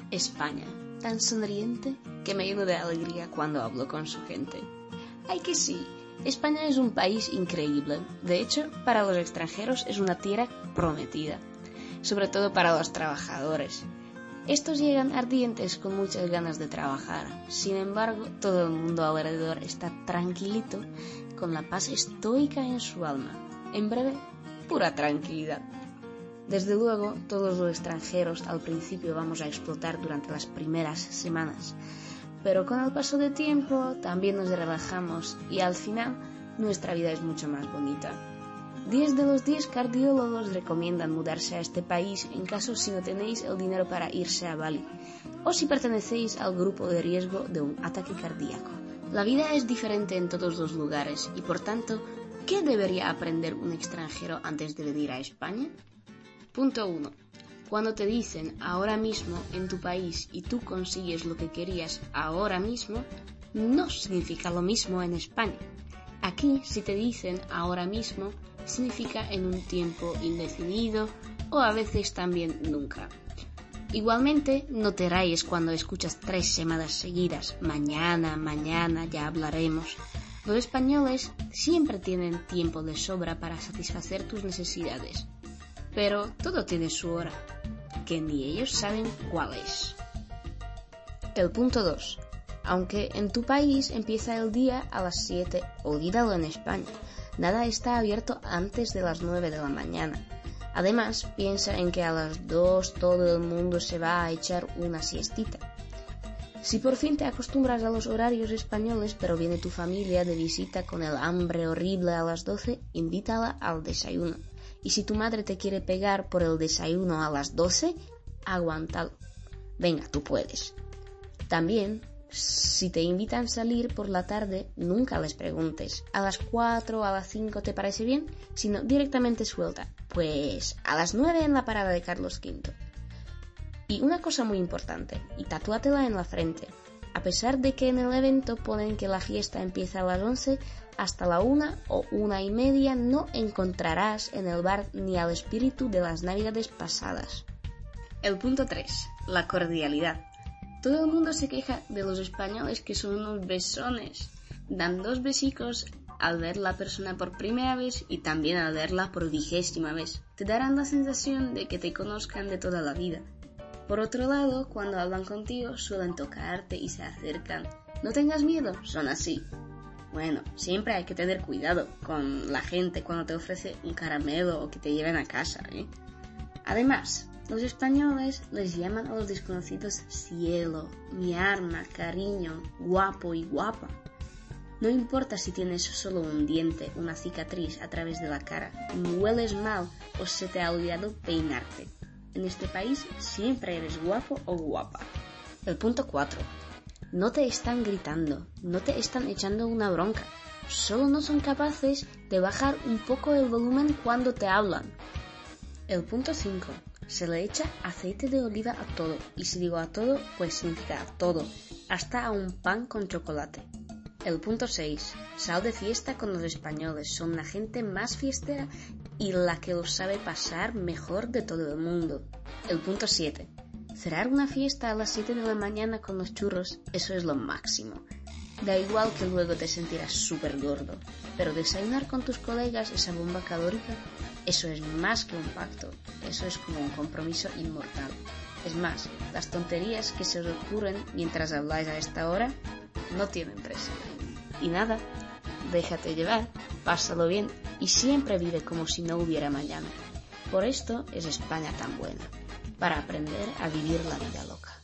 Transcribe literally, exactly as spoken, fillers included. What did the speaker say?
España, tan sonriente que me lleno de alegría cuando hablo con su gente. Ay que sí, España es un país increíble. De hecho, para los extranjeros es una tierra prometida, sobre todo para los trabajadores. Estos llegan ardientes con muchas ganas de trabajar. Sin embargo, todo el mundo alrededor está tranquilito, con la paz estoica en su alma. En breve, pura tranquilidad. Desde luego, todos los extranjeros al principio vamos a explotar durante las primeras semanas, pero con el paso del tiempo también nos relajamos y al final nuestra vida es mucho más bonita. diez de los diez cardiólogos recomiendan mudarse a este país en caso si no tenéis el dinero para irse a Bali o si pertenecéis al grupo de riesgo de un ataque cardíaco. La vida es diferente en todos los lugares y por tanto, ¿qué debería aprender un extranjero antes de venir a España? Punto uno. Cuando te dicen ahora mismo en tu país y tú consigues lo que querías ahora mismo, no significa lo mismo en España. Aquí, si te dicen ahora mismo, significa en un tiempo indefinido o a veces también nunca. Igualmente, no te rayes cuando escuchas tres semanas seguidas, mañana, mañana, ya hablaremos. Los españoles siempre tienen tiempo de sobra para satisfacer tus necesidades. Pero todo tiene su hora, que ni ellos saben cuál es. El punto dos. Aunque en tu país empieza el día a las siete, olvídalo en España. Nada está abierto antes de las nueve de la mañana. Además, piensa en que a las dos todo el mundo se va a echar una siestita. Si por fin te acostumbras a los horarios españoles, pero viene tu familia de visita con el hambre horrible a las doce, invítala al desayuno. Y si tu madre te quiere pegar por el desayuno a las doce, aguántalo. Venga, tú puedes. También, si te invitan a salir por la tarde, nunca les preguntes, ¿a las cuatro o a las cinco te parece bien? Sino directamente suelta, pues a las nueve en la parada de Carlos quinto. Y una cosa muy importante, y tatúatela en la frente. A pesar de que en el evento ponen que la fiesta empieza a las once, hasta la una o una y media no encontrarás en el bar ni al espíritu de las navidades pasadas. El punto tres. La cordialidad. Todo el mundo se queja de los españoles que son unos besones. Dan dos besicos al ver la persona por primera vez y también al verla por vigésima vez. Te darán la sensación de que te conozcan de toda la vida. Por otro lado, cuando hablan contigo suelen tocarte y se acercan. No tengas miedo, son así. Bueno, siempre hay que tener cuidado con la gente cuando te ofrece un caramelo o que te lleven a casa, ¿eh? Además, los españoles les llaman a los desconocidos cielo, mi arma, cariño, guapo y guapa. No importa si tienes solo un diente, una cicatriz a través de la cara, ni hueles mal o se te ha olvidado peinarte. En este país siempre eres guapo o guapa. El punto cuatro. No te están gritando, no te están echando una bronca. Solo no son capaces de bajar un poco el volumen cuando te hablan. El punto cinco. Se le echa aceite de oliva a todo. Y si digo a todo, pues significa a todo. Hasta a un pan con chocolate. El punto seis. Sal de fiesta con los españoles. Son la gente más fiestera y la que los sabe pasar mejor de todo el mundo. El punto siete. Cerrar una fiesta a las siete de la mañana con los churros, eso es lo máximo. Da igual que luego te sentirás súper gordo, pero desayunar con tus colegas esa bomba calórica, eso es más que un pacto, eso es como un compromiso inmortal. Es más, las tonterías que se os ocurren mientras habláis a esta hora no tienen precio. Y nada, déjate llevar, pásalo bien y siempre vive como si no hubiera mañana. Por esto es España tan buena, para aprender a vivir la vida loca.